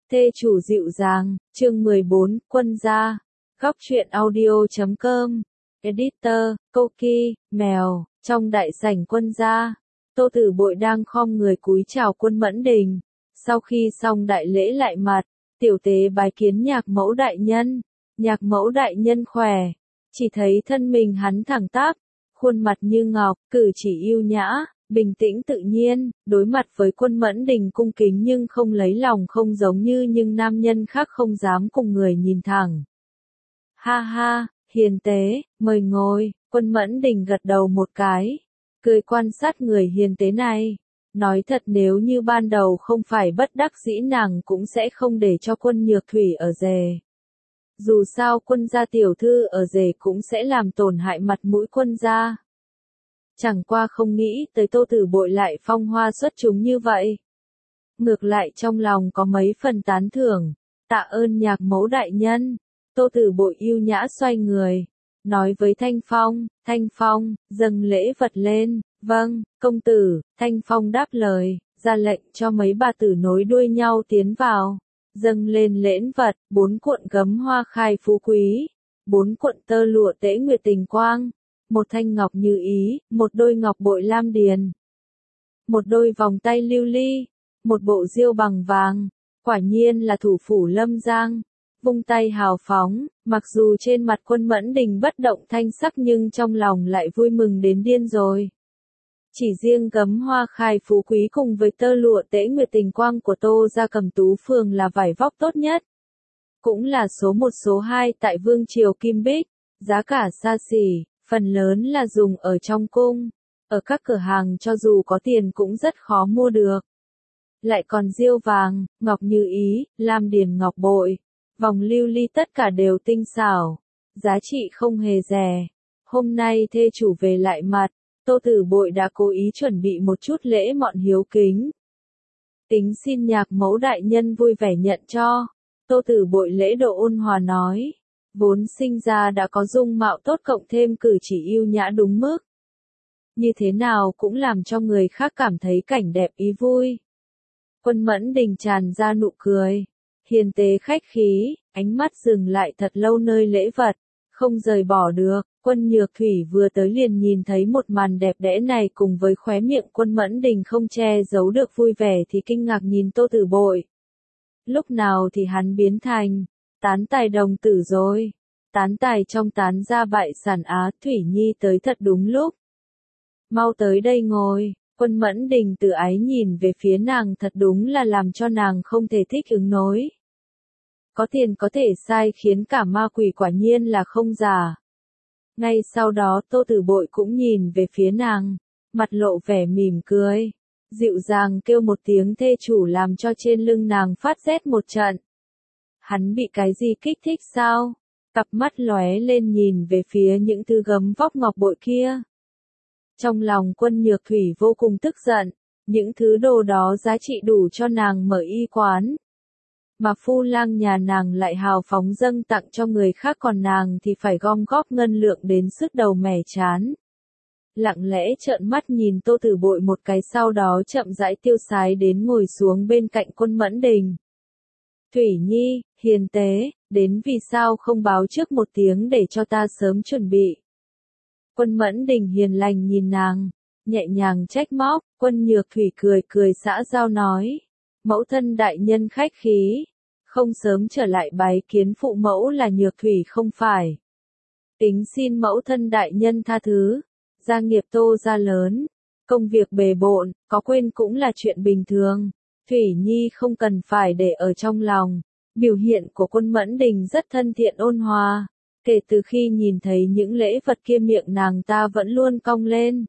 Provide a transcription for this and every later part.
Thê chủ dịu dàng, chương 14, quân gia. Góc truyện audio.com. Editor, Koki, mèo, trong đại sảnh quân gia. Tô Tử Bội đang khom người cúi chào Quân Mẫn Đình. Sau khi xong đại lễ lại mặt, tiểu tế bái kiến nhạc mẫu đại nhân. Nhạc mẫu đại nhân khỏe. Chỉ thấy thân mình hắn thẳng tắp, khuôn mặt như ngọc, cử chỉ yêu nhã, bình tĩnh tự nhiên, đối mặt với Quân Mẫn Đình cung kính nhưng không lấy lòng, không giống như nhưng nam nhân khác không dám cùng người nhìn thẳng. Ha ha, hiền tế, mời ngồi. Quân Mẫn Đình gật đầu một cái, cười quan sát người hiền tế này. Nói thật, nếu như ban đầu không phải bất đắc dĩ nàng cũng sẽ không để cho Quân Nhược Thủy ở rể. Dù sao Quân gia tiểu thư ở rể cũng sẽ làm tổn hại mặt mũi Quân gia. Chẳng qua không nghĩ tới Tô Tử Bội lại phong hoa xuất chúng như vậy. Ngược lại trong lòng có mấy phần tán thưởng. Tạ ơn nhạc mẫu đại nhân. Tô Tử Bội yêu nhã xoay người, nói với Thanh Phong, Thanh Phong, dâng lễ vật lên. Vâng, công tử. Thanh Phong đáp lời, ra lệnh cho mấy bà tử nối đuôi nhau tiến vào. Dâng lên lễ vật, 4 cuộn gấm hoa khai phú quý, 4 cuộn tơ lụa tễ nguyệt tình quang, 1 thanh ngọc như ý, 1 đôi ngọc bội lam điền, 1 đôi vòng tay lưu ly, 1 bộ diêu bằng vàng. Quả nhiên là thủ phủ Lâm Giang. Vung tay hào phóng, mặc dù trên mặt Quân Mẫn Đình bất động thanh sắc nhưng trong lòng lại vui mừng đến điên rồi. Chỉ riêng gấm hoa khai phú quý cùng với tơ lụa tễ nguyệt tình quang của Tô gia Cẩm Tú phường là vải vóc tốt nhất. Cũng là số 1 số 2 tại Vương triều Kim Bích, giá cả xa xỉ, phần lớn là dùng ở trong cung. Ở các cửa hàng cho dù có tiền cũng rất khó mua được. Lại còn diêu vàng, ngọc như ý, lam điền ngọc bội, vòng lưu ly tất cả đều tinh xảo, giá trị không hề rẻ. Hôm nay thê chủ về lại mặt, Tô Tử Bội đã cố ý chuẩn bị một chút lễ mọn hiếu kính. Tính xin nhạc mẫu đại nhân vui vẻ nhận cho. Tô Tử Bội lễ độ ôn hòa nói, vốn sinh ra đã có dung mạo tốt cộng thêm cử chỉ yêu nhã đúng mức. Như thế nào cũng làm cho người khác cảm thấy cảnh đẹp ý vui. Quân Mẫn Đình tràn ra nụ cười, hiền tế khách khí, ánh mắt dừng lại thật lâu nơi lễ vật, không rời bỏ được. Quân Nhược Thủy vừa tới liền nhìn thấy một màn đẹp đẽ này cùng với khóe miệng Quân Mẫn Đình không che giấu được vui vẻ thì kinh ngạc nhìn Tô Tử Bội. Lúc nào thì hắn biến thành tán tài đồng tử rồi. Tán tài trong tán gia bại sản Á. Thủy Nhi tới thật đúng lúc. Mau tới đây ngồi. Quân Mẫn Đình từ ái nhìn về phía nàng thật đúng là làm cho nàng không thể thích ứng nổi. Có tiền có thể sai khiến cả ma quỷ, quả nhiên là không giả. Ngay sau đó Tô Tử Bội cũng nhìn về phía nàng, mặt lộ vẻ mỉm cười, dịu dàng kêu một tiếng thê chủ làm cho trên lưng nàng phát rét một trận. Hắn bị cái gì kích thích sao? Cặp mắt lóe lên nhìn về phía những thứ gấm vóc ngọc bội kia. Trong lòng Quân Nhược Thủy vô cùng tức giận, những thứ đồ đó giá trị đủ cho nàng mở y quán. Mà phu lang nhà nàng lại hào phóng dâng tặng cho người khác, còn nàng thì phải gom góp ngân lượng đến sứt đầu mẻ chán. Lặng lẽ trợn mắt nhìn Tô Tử Bội một cái, sau đó chậm rãi tiêu sái đến ngồi xuống bên cạnh Quân Mẫn Đình. Thủy Nhi, hiền tế, đến vì sao không báo trước một tiếng để cho ta sớm chuẩn bị. Quân Mẫn Đình hiền lành nhìn nàng, nhẹ nhàng trách móc. Quân Nhược Thủy cười cười xã giao nói, mẫu thân đại nhân khách khí, không sớm trở lại bái kiến phụ mẫu là Nhược Thủy không phải. Tính xin mẫu thân đại nhân tha thứ, gia nghiệp Tô gia lớn, công việc bề bộn, có quên cũng là chuyện bình thường. Thủy Nhi không cần phải để ở trong lòng. Biểu hiện của Quân Mẫn Đình rất thân thiện ôn hòa. Kể từ khi nhìn thấy những lễ vật kia miệng nàng ta vẫn luôn cong lên.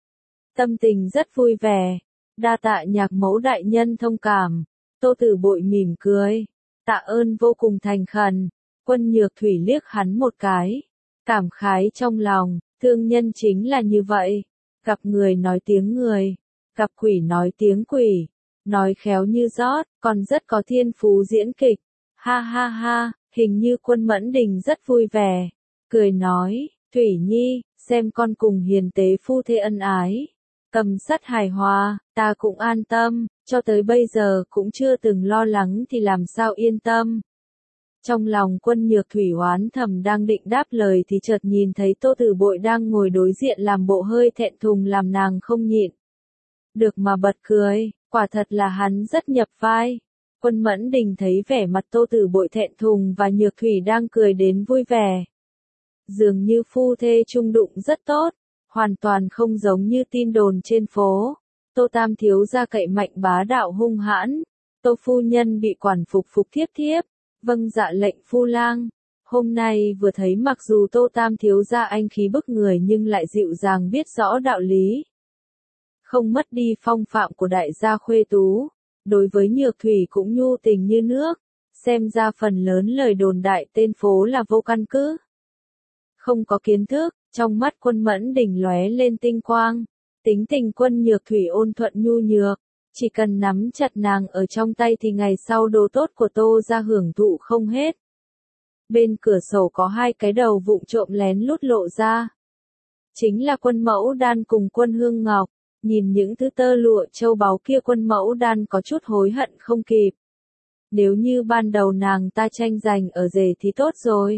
Tâm tình rất vui vẻ. Đa tạ nhạc mẫu đại nhân thông cảm. Tô Tử Bội mỉm cười. Tạ ơn vô cùng thành khẩn. Quân Nhược Thủy liếc hắn một cái. Cảm khái trong lòng, thương nhân chính là như vậy. Gặp người nói tiếng người. Gặp quỷ nói tiếng quỷ. Nói khéo như rót, còn rất có thiên phú diễn kịch. Ha ha ha, hình như Quân Mẫn Đình rất vui vẻ. Cười nói, Thủy Nhi, xem con cùng hiền tế phu thê ân ái. Cầm sắt hài hòa, ta cũng an tâm, cho tới bây giờ cũng chưa từng lo lắng thì làm sao yên tâm. Trong lòng Quân Nhược Thủy oán thầm đang định đáp lời thì chợt nhìn thấy Tô Tử Bội đang ngồi đối diện làm bộ hơi thẹn thùng làm nàng không nhịn được mà bật cười, quả thật là hắn rất nhập vai. Quân Mẫn Đình thấy vẻ mặt Tô Tử Bội thẹn thùng và Nhược Thủy đang cười đến vui vẻ. Dường như phu thê chung đụng rất tốt, hoàn toàn không giống như tin đồn trên phố. Tô Tam thiếu gia cậy mạnh bá đạo hung hãn, Tô phu nhân bị quản phục phục thiếp thiếp, vâng dạ lệnh phu lang. Hôm nay vừa thấy mặc dù Tô Tam thiếu gia anh khí bức người nhưng lại dịu dàng biết rõ đạo lý. Không mất đi phong phạm của đại gia khuê tú, đối với Nhược Thủy cũng nhu tình như nước, xem ra phần lớn lời đồn đại tên phố là vô căn cứ. Không có kiến thức, trong mắt Quân Mẫn Đình lóe lên tinh quang, tính tình Quân Nhược Thủy ôn thuận nhu nhược, chỉ cần nắm chặt nàng ở trong tay thì ngày sau đồ tốt của Tô gia hưởng thụ không hết. Bên cửa sổ có hai cái đầu vụng trộm lén lút lộ ra. Chính là Quân Mẫu Đan cùng Quân Hương Ngọc, nhìn những thứ tơ lụa châu báu kia Quân Mẫu Đan có chút hối hận không kịp. Nếu như ban đầu nàng ta tranh giành ở rể thì tốt rồi.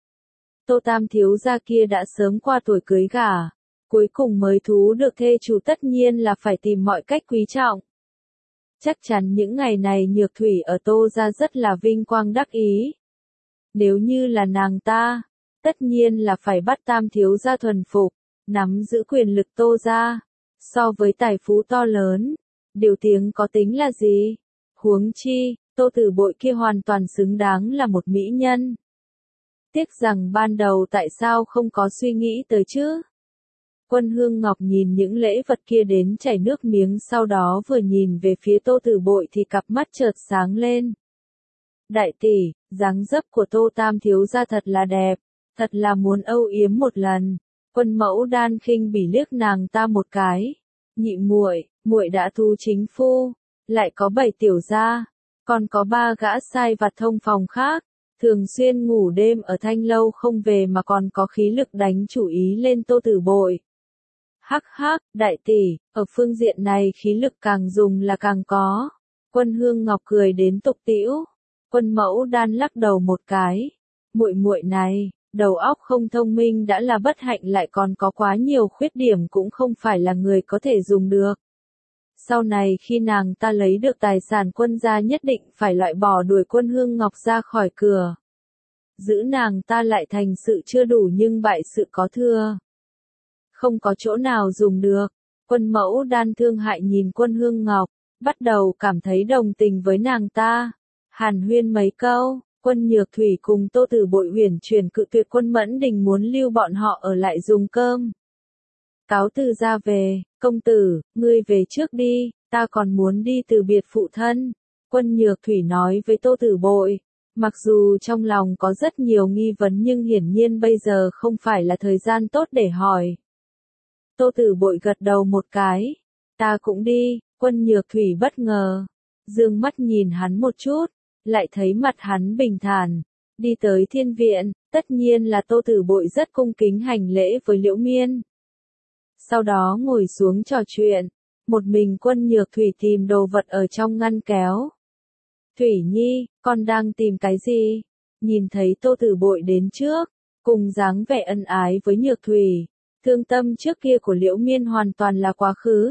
Tô Tam thiếu gia kia đã sớm qua tuổi cưới gả, cuối cùng mới thú được thê chủ tất nhiên là phải tìm mọi cách quý trọng. Chắc chắn những ngày này Nhược Thủy ở Tô gia rất là vinh quang đắc ý. Nếu như là nàng ta, tất nhiên là phải bắt Tam thiếu gia thuần phục, nắm giữ quyền lực Tô gia. So với tài phú to lớn, điều tiếng có tính là gì? Huống chi, Tô Tử Bội kia hoàn toàn xứng đáng là một mỹ nhân. Tiếc rằng ban đầu tại sao không có suy nghĩ tới chứ? Quân Hương Ngọc nhìn những lễ vật kia đến chảy nước miếng, sau đó vừa nhìn về phía Tô Tử Bội thì cặp mắt chợt sáng lên. Đại tỷ, dáng dấp của Tô Tam thiếu gia thật là đẹp, thật là muốn âu yếm một lần. Quân Mẫu Đan khinh bỉ liếc nàng ta một cái. Nhị muội, muội đã thu chính phu, lại có 7 tiểu gia, còn có 3 gã sai vặt thông phòng khác, thường xuyên ngủ đêm ở Thanh lâu không về mà còn có khí lực đánh chủ ý lên Tô Tử Bội. Hắc hắc, đại tỷ, ở phương diện này khí lực càng dùng là càng có. Quân Hương Ngọc cười đến tục tĩu. Quân Mẫu Đan lắc đầu một cái. Muội muội này, đầu óc không thông minh đã là bất hạnh lại còn có quá nhiều khuyết điểm cũng không phải là người có thể dùng được. Sau này khi nàng ta lấy được tài sản Quân gia nhất định phải loại bỏ đuổi Quân Hương Ngọc ra khỏi cửa. Giữ nàng ta lại thành sự chưa đủ nhưng bại sự có thừa. Không có chỗ nào dùng được. Quân Mẫu Đan thương hại nhìn Quân Hương Ngọc, bắt đầu cảm thấy đồng tình với nàng ta. Hàn huyên mấy câu, Quân Nhược Thủy cùng Tô Tử Bội huyền chuyển cự tuyệt Quân Mẫn Đình muốn lưu bọn họ ở lại dùng cơm. Cáo từ ra về, công tử, ngươi về trước đi, ta còn muốn đi từ biệt phụ thân. Quân Nhược Thủy nói với Tô Tử Bội, mặc dù trong lòng có rất nhiều nghi vấn nhưng hiển nhiên bây giờ không phải là thời gian tốt để hỏi. Tô Tử Bội gật đầu một cái, ta cũng đi. Quân Nhược Thủy bất ngờ, dương mắt nhìn hắn một chút, lại thấy mặt hắn bình thản, đi tới thiên viện, tất nhiên là Tô Tử Bội rất cung kính hành lễ với Liễu Miên. Sau đó ngồi xuống trò chuyện, một mình Quân Nhược Thủy tìm đồ vật ở trong ngăn kéo. Thủy Nhi, con đang tìm cái gì? Nhìn thấy Tô Tử Bội đến trước, cùng dáng vẻ ân ái với Nhược Thủy, thương tâm trước kia của Liễu Miên hoàn toàn là quá khứ.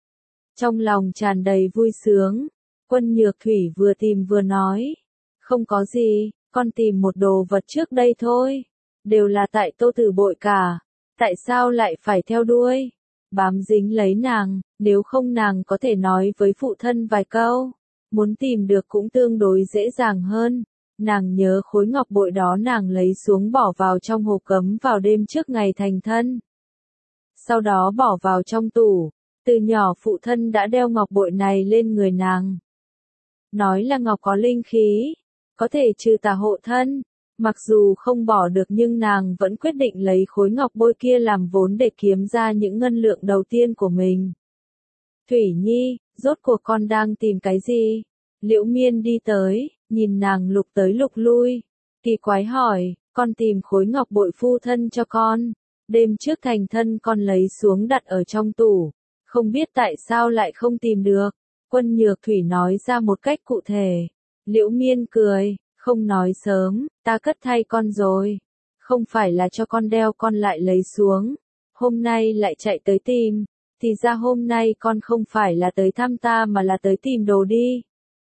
Trong lòng tràn đầy vui sướng, Quân Nhược Thủy vừa tìm vừa nói, không có gì, con tìm một đồ vật trước đây thôi, đều là tại Tô Tử Bội cả, tại sao lại phải theo đuôi, bám dính lấy nàng, nếu không nàng có thể nói với phụ thân vài câu, muốn tìm được cũng tương đối dễ dàng hơn. Nàng nhớ khối ngọc bội đó nàng lấy xuống bỏ vào trong hộp cấm vào đêm trước ngày thành thân. Sau đó bỏ vào trong tủ, từ nhỏ phụ thân đã đeo ngọc bội này lên người nàng. Nói là ngọc có linh khí, có thể trừ tà hộ thân, mặc dù không bỏ được nhưng nàng vẫn quyết định lấy khối ngọc bội kia làm vốn để kiếm ra những ngân lượng đầu tiên của mình. Thủy Nhi, rốt cuộc con đang tìm cái gì? Liễu Miên đi tới, nhìn nàng lục tới lục lui, kỳ quái hỏi, con tìm khối ngọc bội phu thân cho con, đêm trước thành thân con lấy xuống đặt ở trong tủ, không biết tại sao lại không tìm được. Quân Nhược Thủy nói ra một cách cụ thể. Liễu Miên cười, không nói sớm, ta cất thay con rồi. Không phải là cho con đeo con lại lấy xuống. Hôm nay lại chạy tới tìm. Thì ra hôm nay con không phải là tới thăm ta mà là tới tìm đồ đi.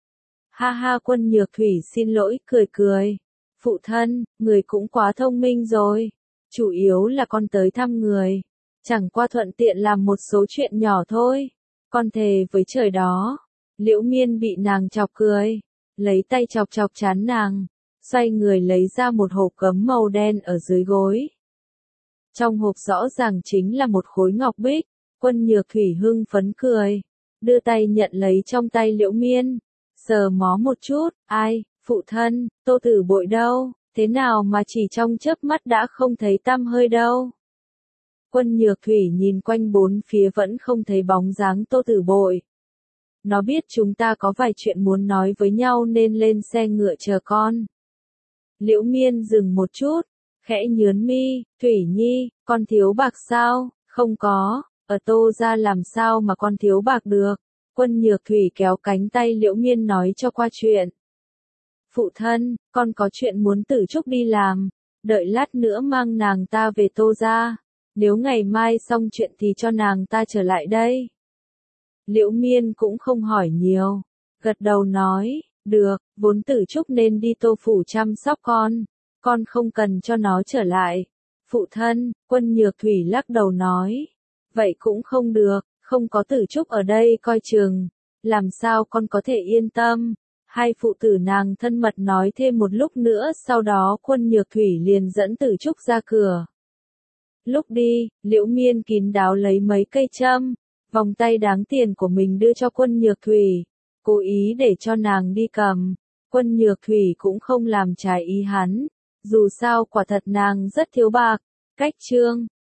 Ha ha, Quân Nhược Thủy xin lỗi, cười cười. Phụ thân, người cũng quá thông minh rồi. Chủ yếu là con tới thăm người. Chẳng qua thuận tiện làm một số chuyện nhỏ thôi. Con thề với trời đó. Liễu Miên bị nàng chọc cười. Lấy tay chọc chọc trán nàng. Xoay người lấy ra một hộp gấm màu đen ở dưới gối. Trong hộp rõ ràng chính là một khối ngọc bích. Quân Nhược Thủy hưng phấn cười. Đưa tay nhận lấy trong tay Liễu Miên. Sờ mó một chút, ai, phụ thân, Tô Tử Bội đâu, thế nào mà chỉ trong chớp mắt đã không thấy tăm hơi đâu. Quân Nhược Thủy nhìn quanh bốn phía vẫn không thấy bóng dáng Tô Tử Bội. Nó biết chúng ta có vài chuyện muốn nói với nhau nên lên xe ngựa chờ con. Liễu Miên dừng một chút, khẽ nhớn mi, Thủy Nhi, con thiếu bạc sao, không có, ở Tô gia làm sao mà con thiếu bạc được. Quân Nhược Thủy kéo cánh tay Liễu Miên nói cho qua chuyện. Phụ thân, con có chuyện muốn Tử Trúc đi làm, đợi lát nữa mang nàng ta về Tô gia, nếu ngày mai xong chuyện thì cho nàng ta trở lại đây. Liễu Miên cũng không hỏi nhiều, gật đầu nói, được, vốn Tử Trúc nên đi Tô phủ chăm sóc con không cần cho nó trở lại. Phụ thân, Quân Nhược Thủy lắc đầu nói, vậy cũng không được. Không có Tử Trúc ở đây coi chừng, làm sao con có thể yên tâm. Hai phụ tử nàng thân mật nói thêm một lúc nữa, sau đó Quân Nhược Thủy liền dẫn Tử Trúc ra cửa. Lúc đi, Liễu Miên kín đáo lấy mấy cây châm, vòng tay đáng tiền của mình đưa cho Quân Nhược Thủy, cố ý để cho nàng đi cầm. Quân Nhược Thủy cũng không làm trái ý hắn, dù sao quả thật nàng rất thiếu bạc. Cách chương